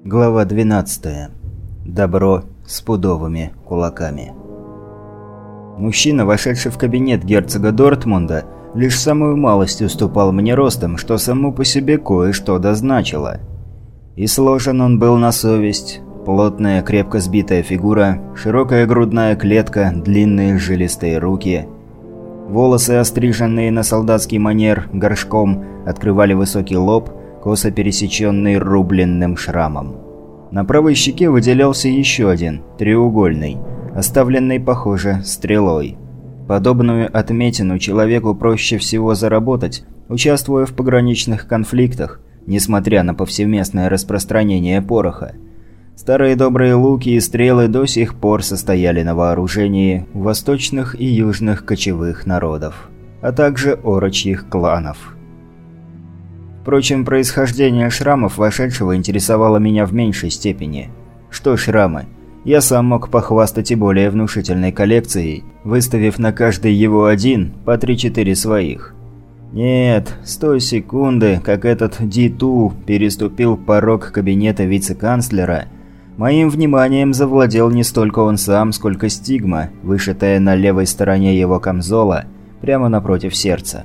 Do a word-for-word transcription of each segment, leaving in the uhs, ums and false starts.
Глава двенадцатая. Добро с пудовыми кулаками. Мужчина, вошедший в кабинет герцога Дортмунда, лишь самую малость уступал мне ростом, что само по себе кое-что дозначило. И сложен он был на совесть. Плотная, крепко сбитая фигура, широкая грудная клетка, длинные жилистые руки. Волосы, остриженные на солдатский манер горшком, открывали высокий лоб, косо пересеченный рубленным шрамом. На правой щеке выделялся еще один, треугольный, оставленный, похоже, стрелой. Подобную отметину человеку проще всего заработать, участвуя в пограничных конфликтах, несмотря на повсеместное распространение пороха. Старые добрые луки и стрелы до сих пор состояли на вооружении у восточных и южных кочевых народов, а также орочьих кланов. Впрочем, происхождение шрамов вошедшего интересовало меня в меньшей степени. Что шрамы? Я сам мог похвастать и более внушительной коллекцией, выставив на каждый его один по три-четыре своих. Нет, с той секунды, как этот Ди-Ту переступил порог кабинета вице-канцлера, моим вниманием завладел не столько он сам, сколько стигма, вышитая на левой стороне его камзола, прямо напротив сердца.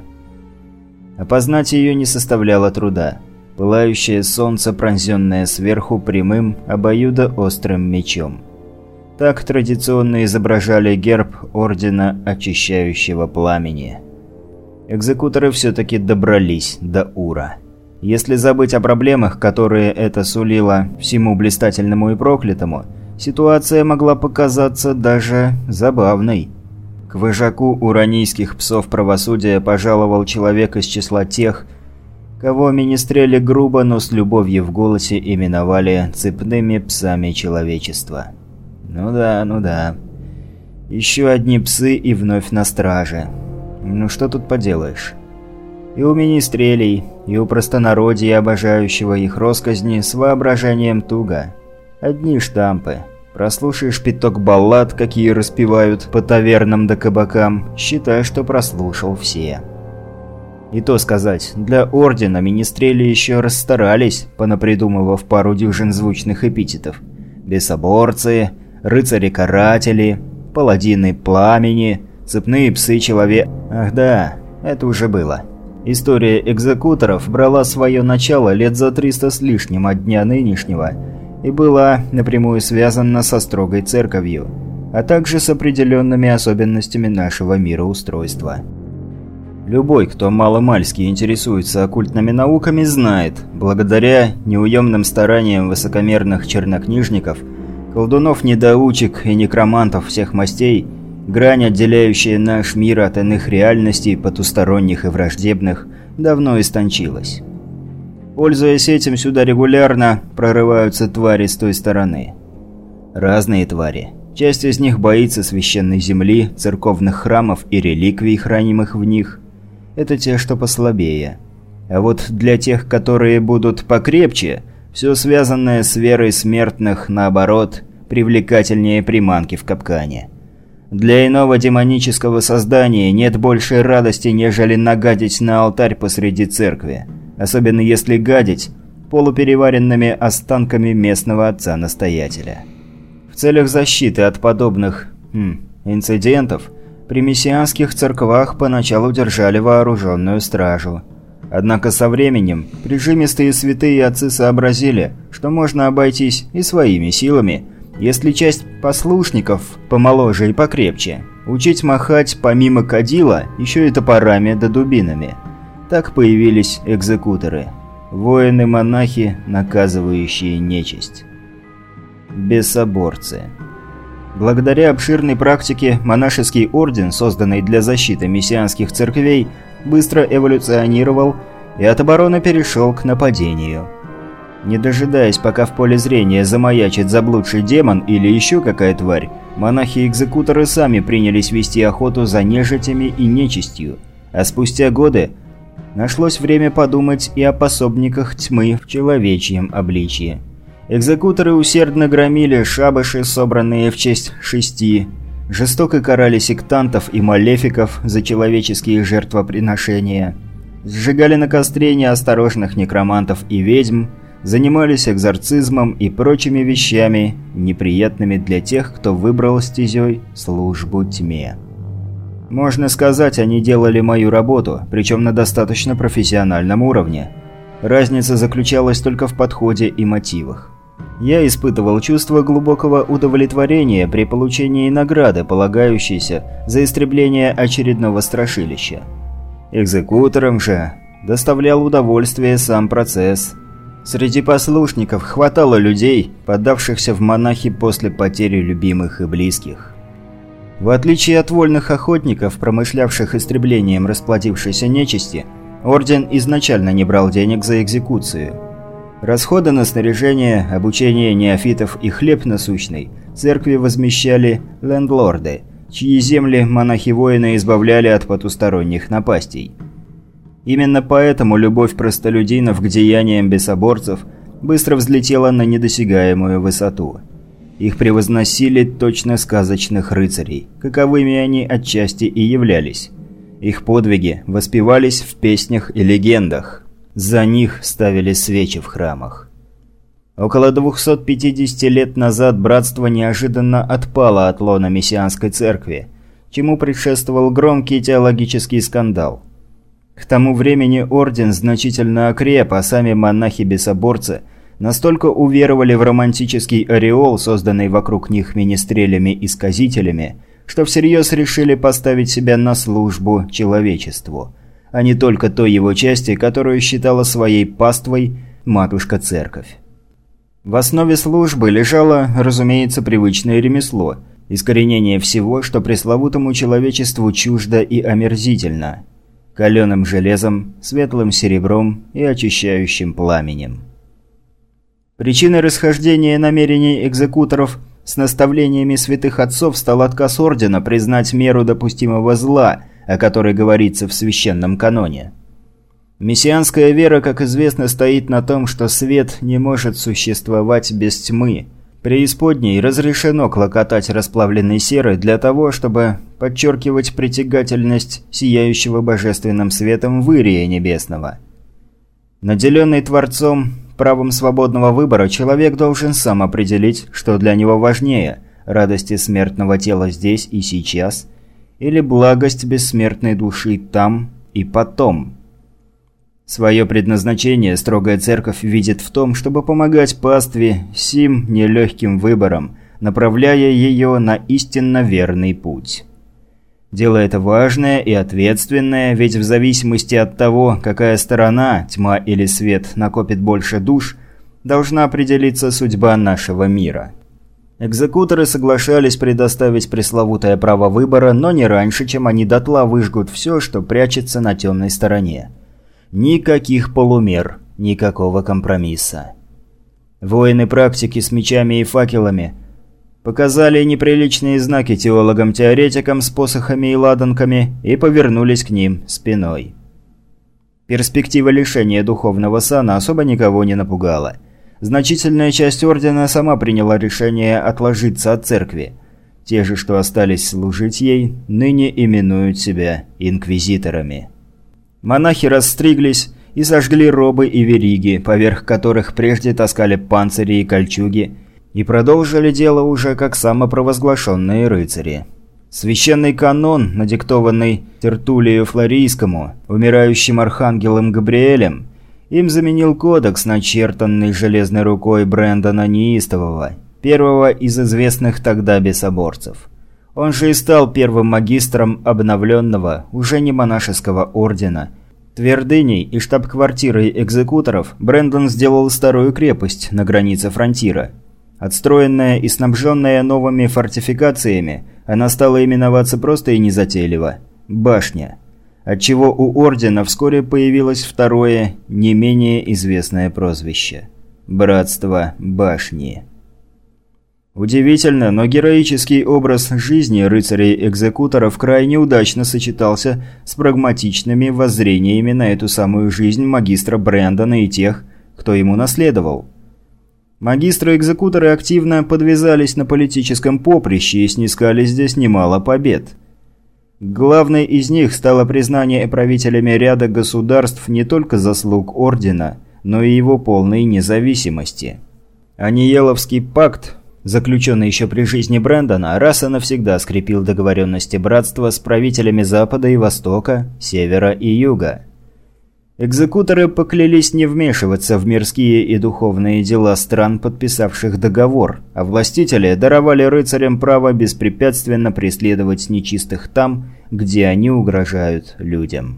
Опознать ее не составляло труда. Пылающее солнце, пронзенное сверху прямым, обоюдоострым мечом. Так традиционно изображали герб Ордена Очищающего Пламени. Экзекуторы все-таки добрались до Ура. Если забыть о проблемах, которые это сулило всему блистательному и проклятому, ситуация могла показаться даже забавной. К вожаку уранийских псов правосудия пожаловал человек из числа тех, кого министрели грубо, но с любовью в голосе именовали цепными псами человечества. Ну да, ну да. Еще одни псы и вновь на страже. Ну что тут поделаешь? И у министрелей, и у простонародья, обожающего их росказни, с воображением туго. Одни штампы. Прослушаешь пяток баллад, какие распевают по тавернам да кабакам, считай, что прослушал все. И то сказать, для Ордена министрели еще расстарались, понапридумывав пару дюжин звучных эпитетов. Бесоборцы, рыцари-каратели, паладины пламени, цепные псы человек... Ах да, это уже было. История экзекуторов брала свое начало лет за триста с лишним от дня нынешнего и была напрямую связана со строгой церковью, а также с определенными особенностями нашего мироустройства. Любой, кто маломальски интересуется оккультными науками, знает, благодаря неуемным стараниям высокомерных чернокнижников, колдунов-недоучек и некромантов всех мастей, грань, отделяющая наш мир от иных реальностей, потусторонних и враждебных, давно истончилась. Пользуясь этим, сюда регулярно прорываются твари с той стороны. Разные твари. Часть из них боится священной земли, церковных храмов и реликвий, хранимых в них. Это те, что послабее. А вот для тех, которые будут покрепче, все связанное с верой смертных, наоборот, привлекательнее приманки в капкане. Для иного демонического создания нет большей радости, нежели нагадить на алтарь посреди церкви. Особенно если гадить полупереваренными останками местного отца-настоятеля. В целях защиты от подобных хм, инцидентов при мессианских церквах поначалу держали вооруженную стражу. Однако со временем прижимистые святые отцы сообразили, что можно обойтись и своими силами, если часть послушников помоложе и покрепче, учить махать помимо кадила еще и топорами да дубинами. Так появились экзекуторы, воины-монахи, наказывающие нечисть. Бесоборцы. Благодаря обширной практике монашеский орден, созданный для защиты мессианских церквей, быстро эволюционировал и от обороны перешел к нападению. Не дожидаясь, пока в поле зрения замаячит заблудший демон или еще какая тварь, монахи-экзекуторы сами принялись вести охоту за нежитями и нечистью, а спустя годы нашлось время подумать и о пособниках тьмы в человечьем обличье. Экзекуторы усердно громили шабаши, собранные в честь шести, жестоко карали сектантов и малефиков за человеческие жертвоприношения, сжигали на костре неосторожных некромантов и ведьм, занимались экзорцизмом и прочими вещами, неприятными для тех, кто выбрал стезей службу тьме. Можно сказать, они делали мою работу, причем на достаточно профессиональном уровне. Разница заключалась только в подходе и мотивах. Я испытывал чувство глубокого удовлетворения при получении награды, полагающейся за истребление очередного страшилища. Экзекуторам же доставлял удовольствие сам процесс. Среди послушников хватало людей, поддавшихся в монахи после потери любимых и близких. В отличие от вольных охотников, промышлявших истреблением расплодившейся нечисти, Орден изначально не брал денег за экзекуцию. Расходы на снаряжение, обучение неофитов и хлеб насущный церкви возмещали лендлорды, чьи земли монахи-воины избавляли от потусторонних напастей. Именно поэтому любовь простолюдинов к деяниям бесоборцев быстро взлетела на недосягаемую высоту. Их превозносили точно сказочных рыцарей, каковыми они отчасти и являлись. Их подвиги воспевались в песнях и легендах. За них ставили свечи в храмах. Около двухсот пятидесяти лет назад братство неожиданно отпало от лона мессианской церкви, чему предшествовал громкий теологический скандал. К тому времени орден значительно окреп, а сами монахи-бесоборцы настолько уверовали в романтический ореол, созданный вокруг них министрелями-исказителями, что всерьез решили поставить себя на службу человечеству, а не только той его части, которую считала своей паствой матушка-церковь. В основе службы лежало, разумеется, привычное ремесло, искоренение всего, что пресловутому человечеству чуждо и омерзительно – каленым железом, светлым серебром и очищающим пламенем. Причиной расхождения намерений экзекуторов с наставлениями святых отцов стал отказ ордена признать меру допустимого зла, о которой говорится в священном каноне. Мессианская вера, как известно, стоит на том, что свет не может существовать без тьмы. Преисподней разрешено клокотать расплавленной серой для того, чтобы подчеркивать притягательность сияющего божественным светом вырия небесного. Наделенный Творцом правом свободного выбора, человек должен сам определить, что для него важнее – радости смертного тела здесь и сейчас – или благость бессмертной души там и потом. Свое предназначение строгая церковь видит в том, чтобы помогать пастве сим нелегким выбором, направляя ее на истинно верный путь. Дело это важное и ответственное, ведь в зависимости от того, какая сторона, тьма или свет, накопит больше душ, должна определиться судьба нашего мира. Экзекуторы соглашались предоставить пресловутое право выбора, но не раньше, чем они дотла выжгут все, что прячется на темной стороне. Никаких полумер, никакого компромисса. Воины-практики с мечами и факелами показали неприличные знаки теологам-теоретикам с посохами и ладанками и повернулись к ним спиной. Перспектива лишения духовного сана особо никого не напугала. Значительная часть ордена сама приняла решение отложиться от церкви. Те же, что остались служить ей, ныне именуют себя инквизиторами. Монахи расстриглись и сожгли робы и вериги, поверх которых прежде таскали панцири и кольчуги, и продолжили дело уже как самопровозглашенные рыцари. Священный канон, надиктованный Тертулию Флорийскому, умирающим архангелом Габриэлем, им заменил кодекс, начертанный железной рукой Брэндона Неистового, первого из известных тогда бесоборцев. Он же и стал первым магистром обновленного, уже не монашеского ордена. Твердыней и штаб-квартирой экзекуторов Брэндон сделал старую крепость на границе фронтира. Отстроенная и снабженная новыми фортификациями, она стала именоваться просто и незатейливо – «Башня», отчего у ордена вскоре появилось второе, не менее известное прозвище – «Братство Башни». Удивительно, но героический образ жизни рыцарей-экзекуторов крайне удачно сочетался с прагматичными воззрениями на эту самую жизнь магистра Брэндона и тех, кто ему наследовал. Магистры-экзекуторы активно подвязались на политическом поприще и снискали здесь немало побед. Главной из них стало признание правителями ряда государств не только заслуг ордена, но и его полной независимости. Аниеловский пакт, заключенный еще при жизни Брэндона, раз и навсегда скрепил договоренности братства с правителями Запада и Востока, Севера и Юга. Экзекуторы поклялись не вмешиваться в мирские и духовные дела стран, подписавших договор, а властители даровали рыцарям право беспрепятственно преследовать нечистых там, где они угрожают людям.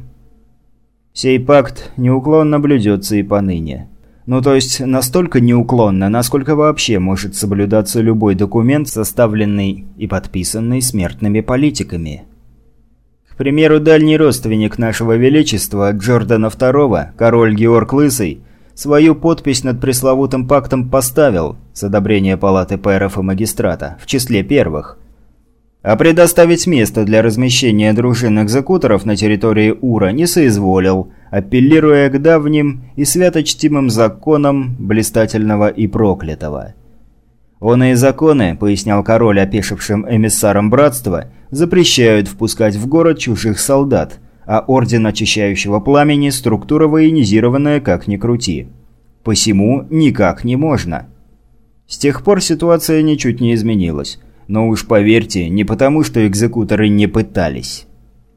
Сей пакт неуклонно блюдется и поныне. Ну то есть настолько неуклонно, насколько вообще может соблюдаться любой документ, составленный и подписанный смертными политиками. К примеру, дальний родственник нашего Величества, Джордана второго, король Георг Лысый, свою подпись над пресловутым пактом поставил, с одобрения палаты пэров и магистрата, в числе первых. А предоставить место для размещения дружин экзекуторов на территории Ура не соизволил, апеллируя к давним и святочтимым законам блистательного и проклятого. «Оные законы, — пояснял король опешившим эмиссарам братства, — запрещают впускать в город чужих солдат, а орден очищающего пламени – структура военизированная как ни крути. Посему никак не можно». С тех пор ситуация ничуть не изменилась. Но уж поверьте, не потому, что экзекуторы не пытались.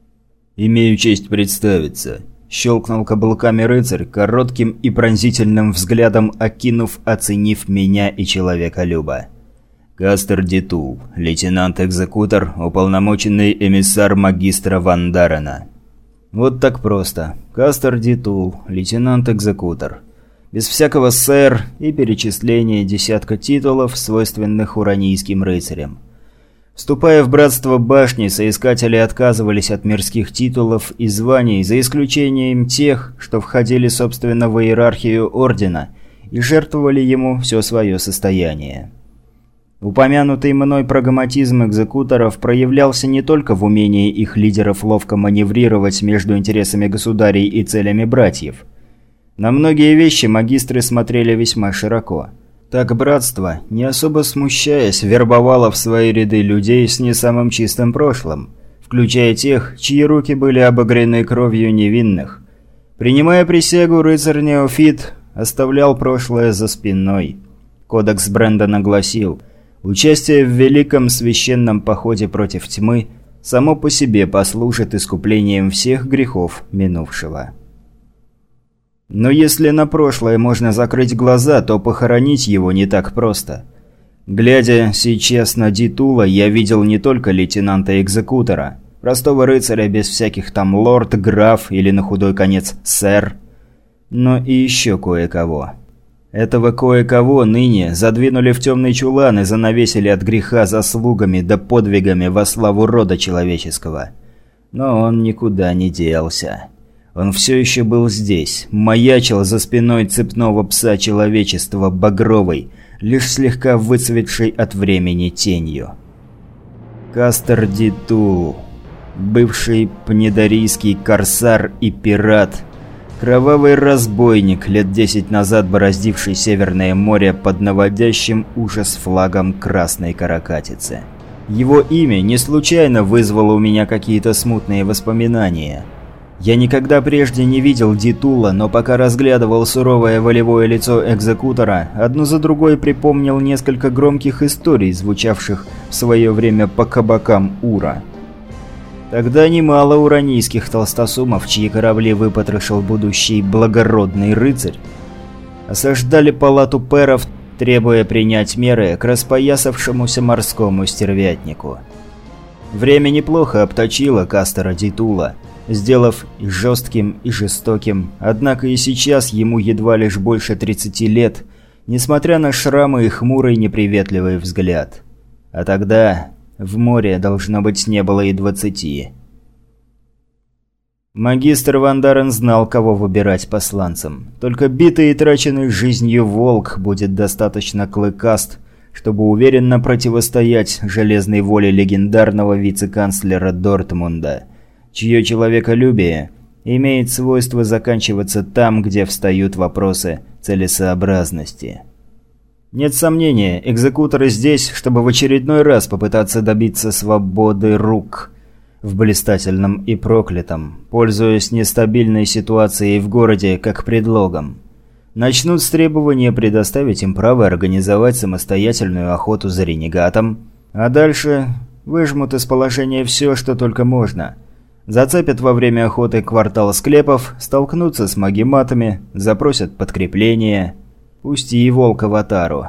«Имею честь представиться», – щелкнул каблуками рыцарь, коротким и пронзительным взглядом окинув, оценив меня и человеколюба. «Кастер Дитул, лейтенант-экзекутор, уполномоченный эмиссар магистра Ван Дарена». Вот так просто. Кастер Дитул, лейтенант-экзекутор. Без всякого «сэр» и перечисления десятка титулов, свойственных уранийским рыцарям. Вступая в братство башни, соискатели отказывались от мирских титулов и званий, за исключением тех, что входили, собственно, в иерархию ордена, и жертвовали ему все свое состояние. Упомянутый мной прагматизм экзекуторов проявлялся не только в умении их лидеров ловко маневрировать между интересами государей и целями братьев. На многие вещи магистры смотрели весьма широко. Так братство, не особо смущаясь, вербовало в свои ряды людей с не самым чистым прошлым, включая тех, чьи руки были обогрены кровью невинных. Принимая присягу, рыцарь-неофит оставлял прошлое за спиной. Кодекс Брэндона гласил: участие в великом священном походе против тьмы само по себе послужит искуплением всех грехов минувшего. Но если на прошлое можно закрыть глаза, то похоронить его не так просто. Глядя сейчас на Дитула, я видел не только лейтенанта-экзекутора, простого рыцаря без всяких там лорд, граф или на худой конец сэр, но и еще кое-кого. Этого кое-кого ныне задвинули в темный чулан и занавесили от греха заслугами да подвигами во славу рода человеческого. Но он никуда не делся. Он все еще был здесь, маячил за спиной цепного пса человечества багровой, лишь слегка выцветшей от времени тенью. Кастер Дитул, бывший пнедарийский корсар и пират, кровавый разбойник, лет десять назад бороздивший Северное море под наводящим ужас флагом Красной Каракатицы. Его имя не случайно вызвало у меня какие-то смутные воспоминания. Я никогда прежде не видел Дитула, но пока разглядывал суровое волевое лицо экзекутора, одну за другой припомнил несколько громких историй, звучавших в свое время по кабакам Ура. Тогда немало уранийских толстосумов, чьи корабли выпотрошил будущий благородный рыцарь, осаждали палату пэров, требуя принять меры к распоясавшемуся морскому стервятнику. Время неплохо обточило Кастера Дитула, сделав и жестким, и жестоким, однако и сейчас ему едва лишь больше тридцати лет, несмотря на шрамы и хмурый неприветливый взгляд. А тогда в море, должно быть, не было и двадцати. Магистр Ван Дарен знал, кого выбирать посланцем. Только битый и траченный жизнью волк будет достаточно клыкаст, чтобы уверенно противостоять железной воле легендарного вице-канцлера Дортмунда, чье человеколюбие имеет свойство заканчиваться там, где встают вопросы целесообразности. Нет сомнения, экзекуторы здесь, чтобы в очередной раз попытаться добиться свободы рук в блистательном и проклятом, пользуясь нестабильной ситуацией в городе как предлогом. начнут с требования предоставить им право организовать самостоятельную охоту за ренегатом, а дальше выжмут из положения все, что только можно. Зацепят во время охоты квартал склепов, столкнутся с магематами, запросят подкрепление. Пусть и волка в атару.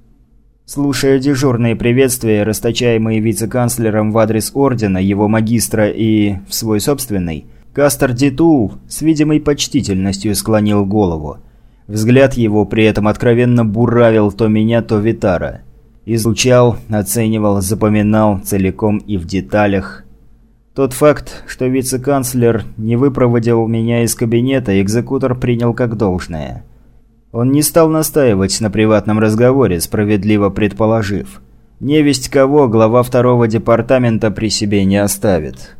Слушая дежурные приветствия, расточаемые вице-канцлером в адрес Ордена, его магистра и в свой собственный, Кастер Дитул с видимой почтительностью склонил голову. Взгляд его при этом откровенно буравил то меня, то Витара. Изучал, оценивал, запоминал целиком и в деталях. Тот факт, что вице-канцлер не выпроводил меня из кабинета, экзекутор принял как должное. Он не стал настаивать на приватном разговоре, справедливо предположив. Невесть кого глава второго департамента при себе не оставит.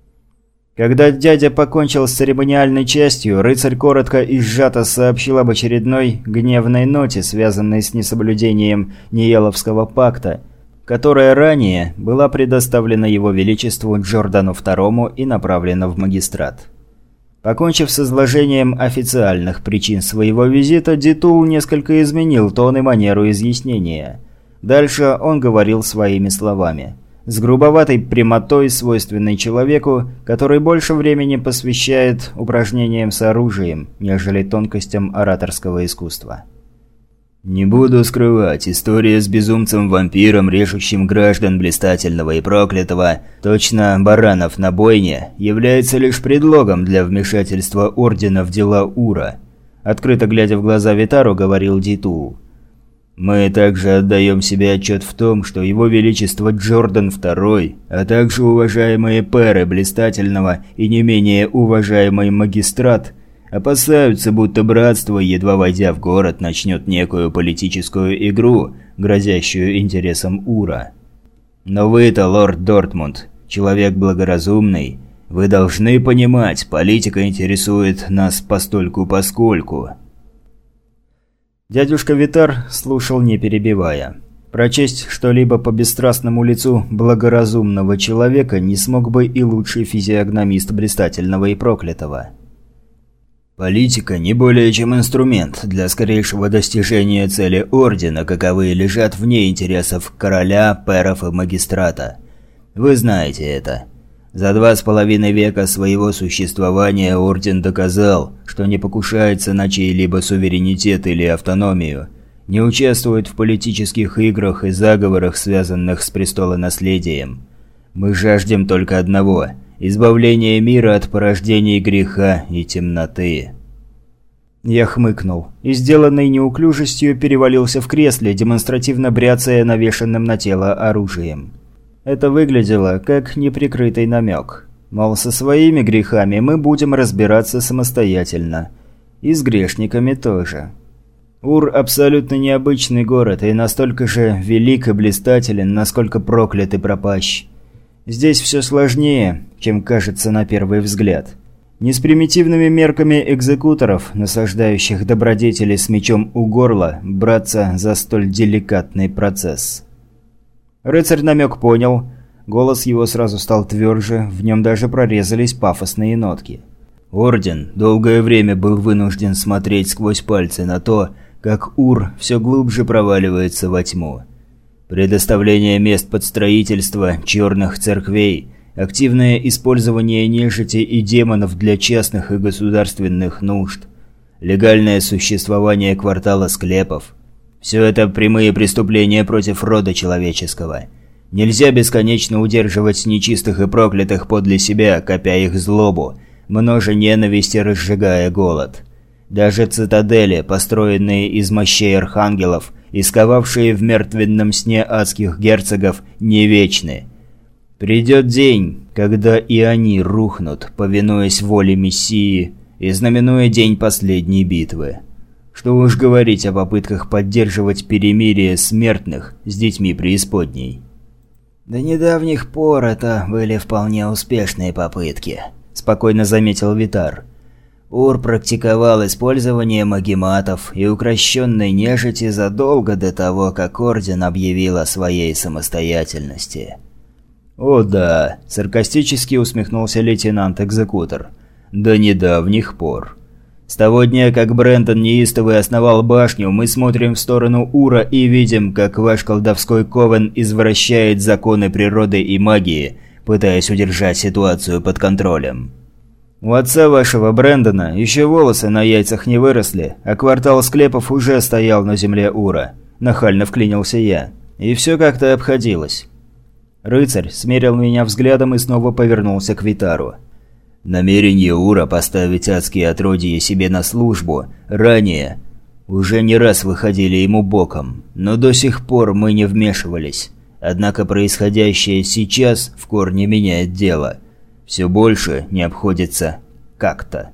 Когда дядя покончил с церемониальной частью, рыцарь коротко и сжато сообщил об очередной гневной ноте, связанной с несоблюдением Ниеловского пакта, которая ранее была предоставлена его величеству Джордану второму и направлена в магистрат. Покончив с изложением официальных причин своего визита, Дитул несколько изменил тон и манеру изъяснения. Дальше он говорил своими словами. С грубоватой прямотой, свойственной человеку, который больше времени посвящает упражнениям с оружием, нежели тонкостям ораторского искусства. «Не буду скрывать, история с безумцем-вампиром, режущим граждан блистательного и проклятого, точно баранов на бойне, является лишь предлогом для вмешательства Ордена в дела Ура», открыто глядя в глаза Витару, говорил Дитул. «Мы также отдаем себе отчет в том, что его величество Джордан второй, а также уважаемые пэры блистательного и не менее уважаемый магистрат опасаются, будто братство, едва войдя в город, начнет некую политическую игру, грозящую интересам Ура. Но вы-то, лорд Дортмунд, человек благоразумный, вы должны понимать, политика интересует нас постольку-поскольку». Дядюшка Витар слушал, не перебивая. Прочесть что-либо по бесстрастному лицу благоразумного человека не смог бы и лучший физиогномист блистательного и проклятого. «Политика не более чем инструмент для скорейшего достижения цели Ордена, каковые лежат вне интересов короля, пэров и магистрата. Вы знаете это. За два с половиной века своего существования Орден доказал, что не покушается на чей-либо суверенитет или автономию, не участвует в политических играх и заговорах, связанных с престолонаследием. Мы жаждем только одного – избавления мира от порождений греха и темноты». Я хмыкнул и, сделанной неуклюжестью, перевалился в кресле, демонстративно бряцая навешанным на тело оружием. Это выглядело как неприкрытый намек. Мол, со своими грехами мы будем разбираться самостоятельно. И с грешниками тоже. Ур – абсолютно необычный город, и настолько же велик и блистателен, насколько проклят и пропащ. Здесь все сложнее, чем кажется на первый взгляд. Не с примитивными мерками экзекуторов, насаждающих добродетели с мечом у горла, браться за столь деликатный процесс. Рыцарь намек понял, голос его сразу стал тверже, в нем даже прорезались пафосные нотки. Орден долгое время был вынужден смотреть сквозь пальцы на то, как Ур все глубже проваливается во тьму. Предоставление мест под строительство черных церквей, активное использование нежити и демонов для частных и государственных нужд, легальное существование квартала склепов – все это прямые преступления против рода человеческого. Нельзя бесконечно удерживать нечистых и проклятых подле себя, копя их злобу, множа ненависть и разжигая голод. Даже цитадели, построенные из мощей архангелов и сковавшие в мертвенном сне адских герцогов, не вечны. Придет день, когда и они рухнут, повинуясь воле Мессии и знаменуя день последней битвы. Что уж говорить о попытках поддерживать перемирие смертных с детьми преисподней. «До недавних пор это были вполне успешные попытки», – спокойно заметил Витар. «Ур практиковал использование магематов и укрощенной нежити задолго до того, как Орден объявил о своей самостоятельности». «О да», – саркастически усмехнулся лейтенант-экзекутор. «До недавних пор». С того дня, как Брендон неистовый основал башню, мы смотрим в сторону Ура и видим, как ваш колдовской ковен извращает законы природы и магии, пытаясь удержать ситуацию под контролем. У отца вашего Брендона еще волосы на яйцах не выросли, а квартал склепов уже стоял на земле Ура. Нахально вклинился я. И все как-то обходилось. Рыцарь смерил меня взглядом и снова повернулся к Витару. Намерение Ура поставить адские отродья себе на службу ранее уже не раз выходили ему боком, но до сих пор мы не вмешивались. Однако происходящее сейчас в корне меняет дело. Все больше не обходится как-то.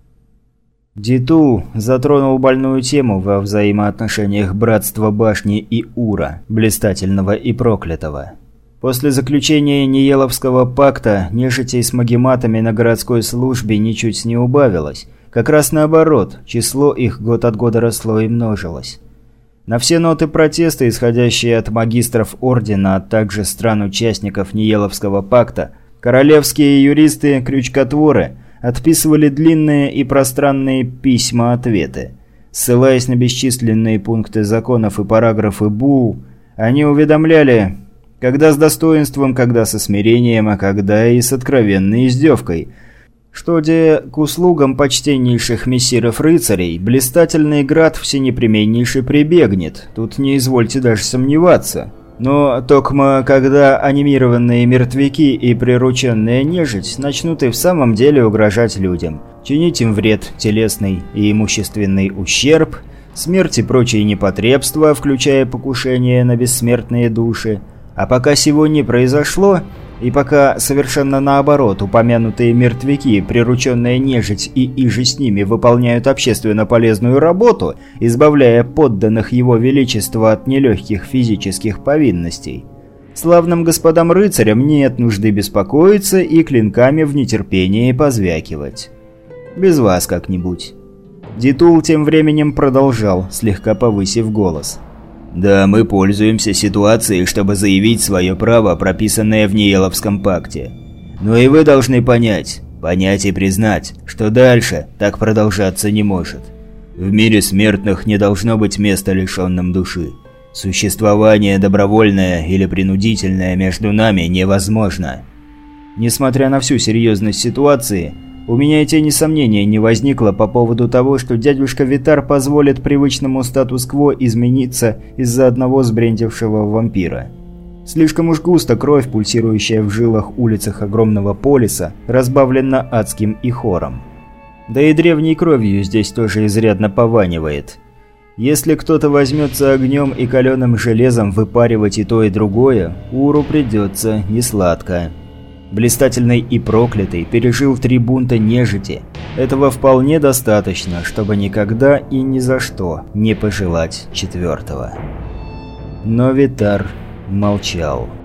Дитул затронул больную тему во взаимоотношениях Братства Башни и Ура, блистательного и проклятого. После заключения Ниеловского пакта нежитей с магематами на городской службе ничуть не убавилось. Как раз наоборот, число их год от года росло и множилось. На все ноты протеста, исходящие от магистров Ордена, а также стран-участников Ниеловского пакта, королевские юристы-крючкотворы отписывали длинные и пространные письма-ответы. Ссылаясь на бесчисленные пункты законов и параграфы Бул, они уведомляли, когда с достоинством, когда со смирением, а когда и с откровенной издевкой, что де к услугам почтеннейших мессиров-рыцарей блистательный град всенепременнейший прибегнет, тут не извольте даже сомневаться. Но токмо когда анимированные мертвяки и прирученная нежить начнут и в самом деле угрожать людям, чинить им вред, телесный и имущественный ущерб, смерть и прочие непотребства, включая покушение на бессмертные души. А пока сего не произошло, и пока совершенно наоборот упомянутые мертвяки, прирученная нежить и иже с ними выполняют общественно полезную работу, избавляя подданных его величества от нелегких физических повинностей, славным господам рыцарям нет нужды беспокоиться и клинками в нетерпении позвякивать. Без вас как-нибудь. Дитул тем временем продолжал, слегка повысив голос. Да, мы пользуемся ситуацией, чтобы заявить свое право, прописанное в Ниеловском пакте. Но и вы должны понять, понять и признать, что дальше так продолжаться не может. В мире смертных не должно быть места лишенным души. Существование добровольное или принудительное между нами невозможно. Несмотря на всю серьезность ситуации, у меня и тени сомнения не возникло по поводу того, что дядюшка Витар позволит привычному статус-кво измениться из-за одного сбрендившего вампира. Слишком уж густо кровь, пульсирующая в жилах улицах огромного полиса, разбавлена адским ихором. Да и древней кровью здесь тоже изрядно пованивает. Если кто-то возьмется огнем и каленым железом выпаривать и то, и другое, Уру придется несладко. Блистательный и проклятый пережил три бунта нежити. Этого вполне достаточно, чтобы никогда и ни за что не пожелать четвертого. Но Витар молчал.